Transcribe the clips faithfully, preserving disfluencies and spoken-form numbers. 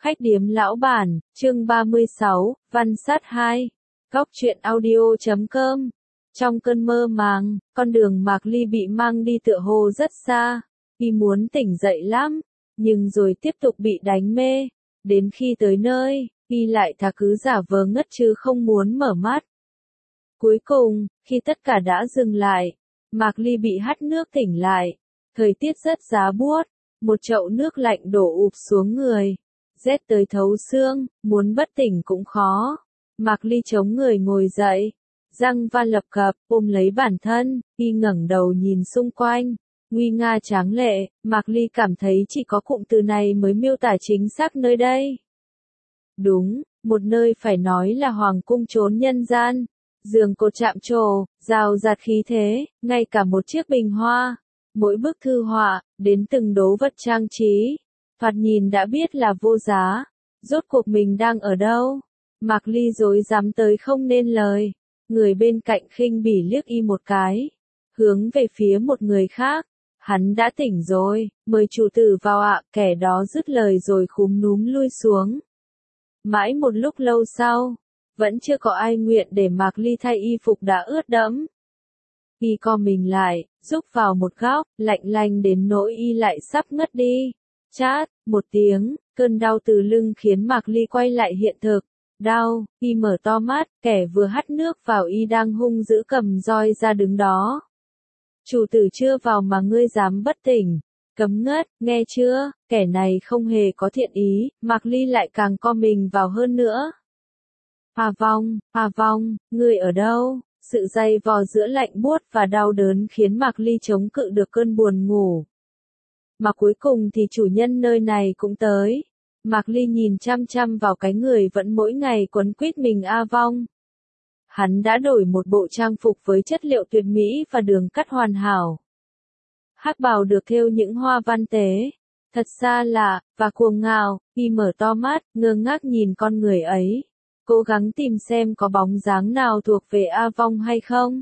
Khách điếm lão bản, chương ba mươi sáu, Văn Sát hai. Góc truyện audio chấm com. Trong cơn mơ màng, con đường Mạc Ly bị mang đi tựa hồ rất xa. Y muốn tỉnh dậy lắm, nhưng rồi tiếp tục bị đánh mê. Đến khi tới nơi, Y lại thà cứ giả vờ ngất chứ không muốn mở mắt. Cuối cùng, khi tất cả đã dừng lại, Mạc Ly bị hắt nước tỉnh lại. Thời tiết rất giá buốt, một chậu nước lạnh đổ ụp xuống người. Rét tới thấu xương, muốn bất tỉnh cũng khó. Mạc Ly chống người ngồi dậy, răng van lập cập, ôm lấy bản thân, Y ngẩng đầu nhìn xung quanh. Nguy nga tráng lệ, Mạc Ly cảm thấy chỉ có cụm từ này mới miêu tả chính xác nơi đây. Đúng, một nơi phải nói là hoàng cung trốn nhân gian. Giường cột chạm trổ, rào rạt khí thế, ngay cả một chiếc bình hoa. Mỗi bức thư họa, đến từng đố vật trang trí. Thoạt nhìn đã biết là vô giá. Rốt cuộc mình đang ở đâu? Mạc Ly rối rắm tới không nên lời. Người bên cạnh khinh bỉ liếc Y một cái. Hướng về phía một người khác. Hắn đã tỉnh rồi, mời chủ tử vào ạ. Kẻ đó dứt lời rồi khúm núm lui xuống. Mãi một lúc lâu sau, vẫn chưa có ai nguyện để Mạc Ly thay y phục đã ướt đẫm. Y co mình lại, rúc vào một góc, lạnh lạnh đến nỗi Y lại sắp ngất đi. Chát, một tiếng, cơn đau từ lưng khiến Mạc Ly quay lại hiện thực. Đau, Y mở to mắt, kẻ vừa hắt nước vào Y đang hung dữ cầm roi ra đứng đó. Chủ tử chưa vào mà ngươi dám bất tỉnh. Cấm ngất, nghe chưa, kẻ này không hề có thiện ý, Mạc Ly lại càng co mình vào hơn nữa. Hà Vong, Hà Vong, ngươi ở đâu? Sự dày vò giữa lạnh buốt và đau đớn khiến Mạc Ly chống cự được cơn buồn ngủ. Mà cuối cùng thì chủ nhân nơi này cũng tới. Mạc Ly nhìn chăm chăm vào cái người vẫn mỗi ngày quấn quýt mình A Vong. Hắn đã đổi một bộ trang phục với chất liệu tuyệt mỹ và đường cắt hoàn hảo. Hắc bào được thêu những hoa văn tế. Thật xa lạ, và cuồng ngạo. Y mở to mắt, ngơ ngác nhìn con người ấy. Cố gắng tìm xem có bóng dáng nào thuộc về A Vong hay không.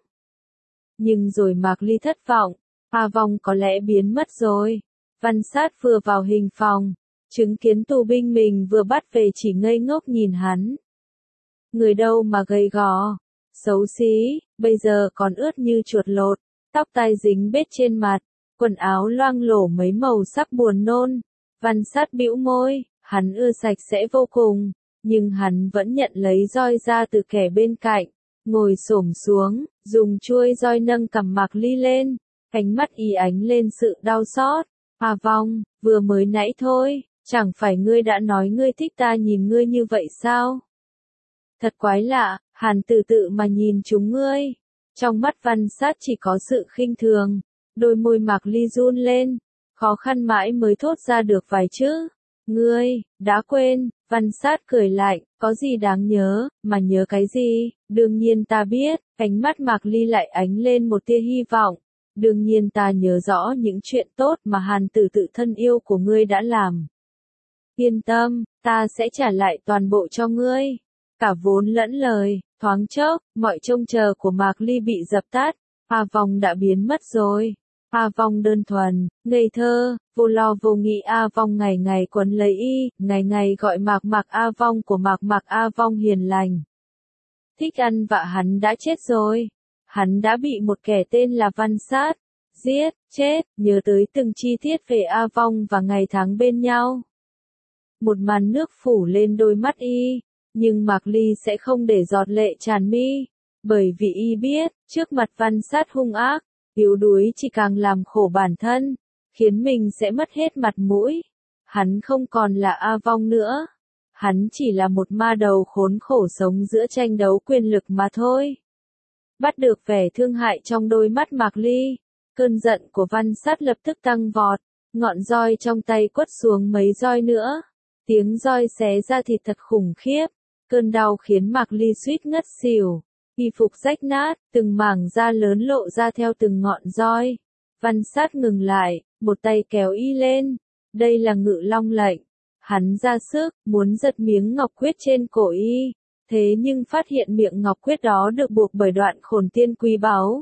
Nhưng rồi Mạc Ly thất vọng. A Vong có lẽ biến mất rồi. Văn Sát vừa vào hình phòng. Chứng kiến tù binh mình vừa bắt về chỉ ngây ngốc nhìn hắn. Người đâu mà gầy gò. Xấu xí, bây giờ còn ướt như chuột lột. Tóc tai dính bết trên mặt. Quần áo loang lổ mấy màu sắc buồn nôn. Văn Sát bĩu môi, hắn ưa sạch sẽ vô cùng, nhưng hắn vẫn nhận lấy roi ra từ kẻ bên cạnh, ngồi xổm xuống, dùng chuôi roi nâng cằm Mạc Ly lên, ánh mắt Y ánh lên sự đau xót. À Vong, vừa mới nãy thôi, chẳng phải ngươi đã nói ngươi thích ta nhìn ngươi như vậy sao? Thật quái lạ, Hàn Tử Tự mà nhìn chúng ngươi. Trong mắt Văn Sát chỉ có sự khinh thường. Đôi môi Mạc Ly run lên, khó khăn mãi mới thốt ra được vài chữ. Ngươi, đã quên, Văn Sát cười lạnh, có gì đáng nhớ, mà nhớ cái gì, đương nhiên ta biết, ánh mắt Mạc Ly lại ánh lên một tia hy vọng. Đương nhiên ta nhớ rõ những chuyện tốt mà Hàn Tử Tự thân yêu của ngươi đã làm. Yên tâm, ta sẽ trả lại toàn bộ cho ngươi. Cả vốn lẫn lời, thoáng chốc, mọi trông chờ của Mạc Ly bị dập tắt, A Vong đã biến mất rồi. A Vong đơn thuần, ngây thơ, vô lo vô nghĩ A Vong ngày ngày quấn lấy Y, ngày ngày gọi Mạc Mạc A Vong của Mạc Mạc A Vong hiền lành. Thích ăn vạ hắn đã chết rồi. Hắn đã bị một kẻ tên là Văn Sát giết, chết, nhớ tới từng chi tiết về A Vong và ngày tháng bên nhau. Một màn nước phủ lên đôi mắt Y, nhưng Mạc Ly sẽ không để giọt lệ tràn mi, bởi vì Y biết, trước mặt Văn Sát hung ác, yếu đuối chỉ càng làm khổ bản thân, khiến mình sẽ mất hết mặt mũi. Hắn không còn là A Vong nữa. Hắn chỉ là một ma đầu khốn khổ sống giữa tranh đấu quyền lực mà thôi. Bắt được vẻ thương hại trong đôi mắt Mạc Ly, cơn giận của Văn Sát lập tức tăng vọt, ngọn roi trong tay quất xuống mấy roi nữa. Tiếng roi xé ra thịt thật khủng khiếp, cơn đau khiến Mạc Ly suýt ngất xỉu. Y phục rách nát, từng mảng da lớn lộ ra theo từng ngọn roi. Văn Sát ngừng lại, một tay kéo Y lên. Đây là Ngự Long lệnh. Hắn ra sức, muốn giật miếng ngọc quyết trên cổ Y. Thế nhưng phát hiện miệng ngọc quyết đó được buộc bởi đoạn khổn tiên quý báu.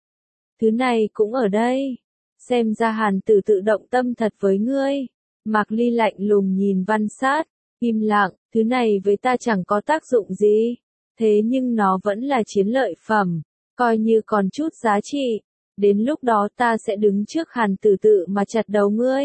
Thứ này cũng ở đây. Xem ra Hàn Tử Tự động tâm thật với ngươi. Mạc Ly lạnh lùng nhìn Văn Sát. Im lặng, thứ này với ta chẳng có tác dụng gì. Thế nhưng nó vẫn là chiến lợi phẩm, coi như còn chút giá trị. Đến lúc đó ta sẽ đứng trước Hàn Tử Tự mà chặt đầu ngươi.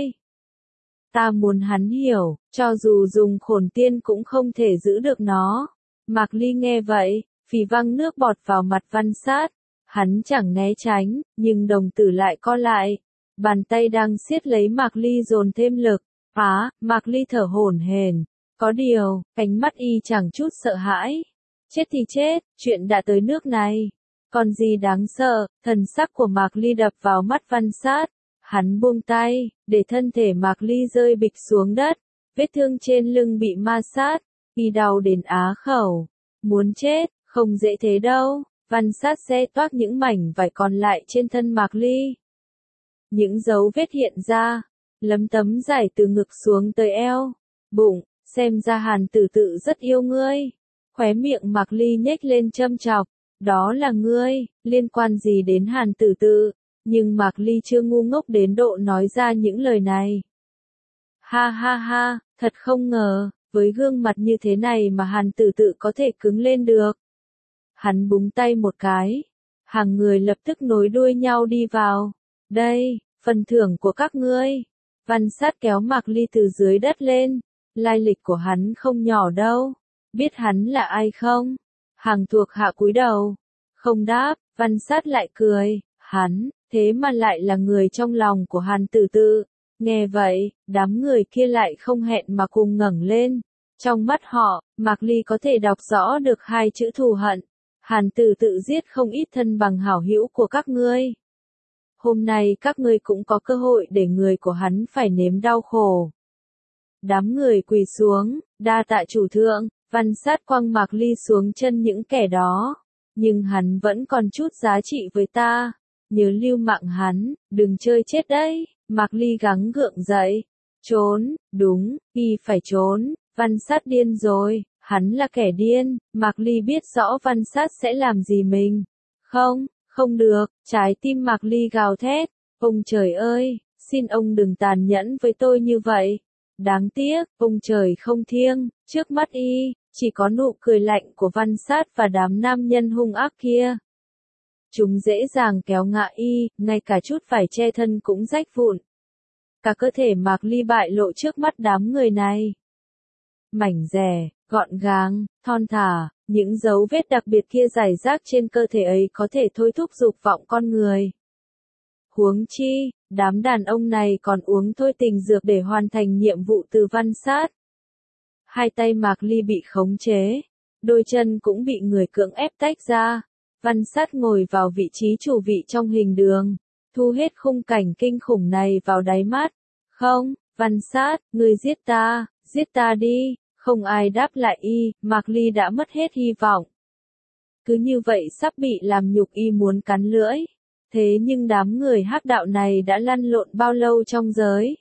Ta muốn hắn hiểu, cho dù dùng khổn tiên cũng không thể giữ được nó. Mạc Ly nghe vậy, phì văng nước bọt vào mặt Văn Sát. Hắn chẳng né tránh, nhưng đồng tử lại co lại. Bàn tay đang siết lấy Mạc Ly dồn thêm lực. Á, Mạc Ly thở hổn hển. Có điều, ánh mắt y chẳng chút sợ hãi. Chết thì chết, chuyện đã tới nước này. Còn gì đáng sợ, thần sắc của Mạc Ly đập vào mắt Văn Sát. Hắn buông tay, để thân thể Mạc Ly rơi bịch xuống đất. Vết thương trên lưng bị ma sát, y đau đến á khẩu. Muốn chết, không dễ thế đâu. Văn Sát xe toác những mảnh vải còn lại trên thân Mạc Ly. Những dấu vết hiện ra, lấm tấm dài từ ngực xuống tới eo, bụng, xem ra Hàn Tử Tự rất yêu ngươi. Khóe miệng Mạc Ly nhếch lên châm chọc, đó là ngươi, liên quan gì đến Hàn Tử Tự, nhưng Mạc Ly chưa ngu ngốc đến độ nói ra những lời này. Ha ha ha, thật không ngờ, với gương mặt như thế này mà Hàn Tử Tự có thể cứng lên được. Hắn búng tay một cái, hàng người lập tức nối đuôi nhau đi vào. Đây, phần thưởng của các ngươi. Văn Sát kéo Mạc Ly từ dưới đất lên. Lai lịch của hắn không nhỏ đâu. Biết hắn là ai không? Hàng thuộc hạ cúi đầu. Không đáp, Văn Sát lại cười. Hắn, thế mà lại là người trong lòng của Hàn Tử Tự. Nghe vậy, đám người kia lại không hẹn mà cùng ngẩng lên. Trong mắt họ, Mạc Ly có thể đọc rõ được hai chữ thù hận. Hàn Tử Tự giết không ít thân bằng hảo hữu của các ngươi. Hôm nay các ngươi cũng có cơ hội để người của hắn phải nếm đau khổ. Đám người quỳ xuống, đa tạ chủ thượng. Văn Sát quăng Mạc Ly xuống chân những kẻ đó. Nhưng hắn vẫn còn chút giá trị với ta. Nhớ lưu mạng hắn, đừng chơi chết đấy. Mạc Ly gắng gượng dậy. Trốn, đúng, y phải trốn. Văn Sát điên rồi, hắn là kẻ điên. Mạc Ly biết rõ Văn Sát sẽ làm gì mình. Không, không được, trái tim Mạc Ly gào thét. Ông trời ơi, xin ông đừng tàn nhẫn với tôi như vậy. Đáng tiếc, ông trời không thiêng, trước mắt y, chỉ có nụ cười lạnh của Văn Sát và đám nam nhân hung ác kia. Chúng dễ dàng kéo ngã y, ngay cả chút vải che thân cũng rách vụn. Cả cơ thể Mạc Ly bại lộ trước mắt đám người này. Mảnh dẻ, gọn gàng, thon thả, những dấu vết đặc biệt kia rải rác trên cơ thể ấy có thể thôi thúc dục vọng con người. Huống chi, đám đàn ông này còn uống thôi tình dược để hoàn thành nhiệm vụ từ Văn Sát. Hai tay Mạc Ly bị khống chế, đôi chân cũng bị người cưỡng ép tách ra. Văn Sát ngồi vào vị trí chủ vị trong hình đường, thu hết khung cảnh kinh khủng này vào đáy mắt. Không, Văn Sát, ngươi giết ta, giết ta đi. Không ai đáp lại y, Mạc Ly đã mất hết hy vọng. Cứ như vậy sắp bị làm nhục y muốn cắn lưỡi. Thế nhưng đám người hắc đạo này đã lăn lộn bao lâu trong giới?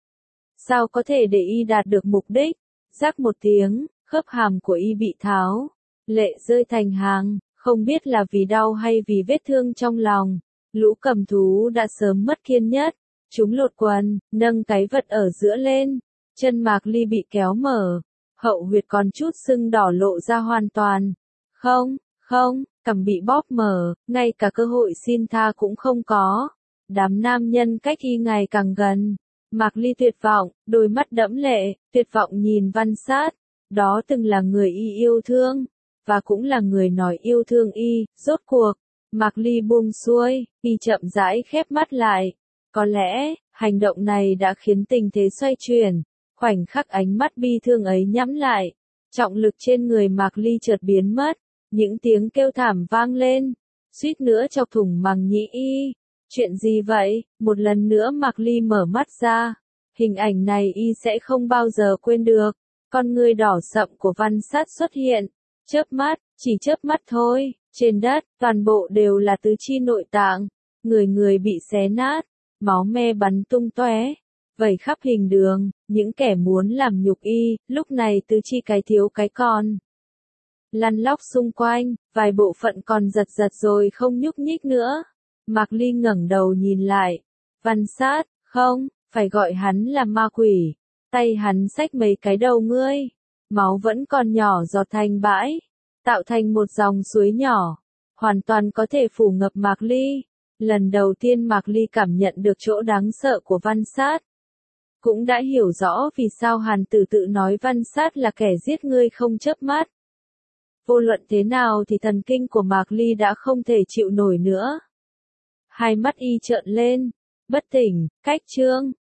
Sao có thể để y đạt được mục đích? Rắc một tiếng, khớp hàm của y bị tháo. Lệ rơi thành hàng, không biết là vì đau hay vì vết thương trong lòng. Lũ cầm thú đã sớm mất kiên nhất. Chúng lột quần, nâng cái vật ở giữa lên. Chân Mạc Ly bị kéo mở. Hậu huyệt còn chút sưng đỏ lộ ra hoàn toàn. Không, không, cằm bị bóp mở, ngay cả cơ hội xin tha cũng không có. Đám nam nhân cách y ngày càng gần. Mạc Ly tuyệt vọng, đôi mắt đẫm lệ, tuyệt vọng nhìn Văn Sát. Đó từng là người y yêu thương, và cũng là người nói yêu thương y, rốt cuộc. Mạc Ly buông xuôi, y chậm rãi khép mắt lại. Có lẽ, hành động này đã khiến tình thế xoay chuyển. Khoảnh khắc ánh mắt bi thương ấy nhắm lại, trọng lực trên người Mạc Ly chợt biến mất, những tiếng kêu thảm vang lên, suýt nữa chọc thủng màng nhĩ y. Chuyện gì vậy? Một lần nữa Mạc Ly mở mắt ra, hình ảnh này y sẽ không bao giờ quên được. Con ngươi đỏ sậm của Văn Sát xuất hiện, chớp mắt, chỉ chớp mắt thôi, trên đất, toàn bộ đều là tứ chi nội tạng, người người bị xé nát, máu me bắn tung tóe. Vẩy khắp hình đường, những kẻ muốn làm nhục y, lúc này tứ chi cái thiếu cái còn. Lăn lóc xung quanh, vài bộ phận còn giật giật rồi không nhúc nhích nữa. Mạc Ly ngẩng đầu nhìn lại. Văn Sát, không, phải gọi hắn là ma quỷ. Tay hắn xách mấy cái đầu ngươi. máu vẫn còn nhỏ giọt thành bãi, tạo thành một dòng suối nhỏ, hoàn toàn có thể phủ ngập Mạc Ly. Lần đầu tiên Mạc Ly cảm nhận được chỗ đáng sợ của Văn Sát. Cũng đã hiểu rõ vì sao Hàn Tử tự nói Văn Sát là kẻ giết ngươi không chớp mắt. Vô luận thế nào thì thần kinh của Mạc Ly đã không thể chịu nổi nữa. Hai mắt y trợn lên, bất tỉnh, cách chương.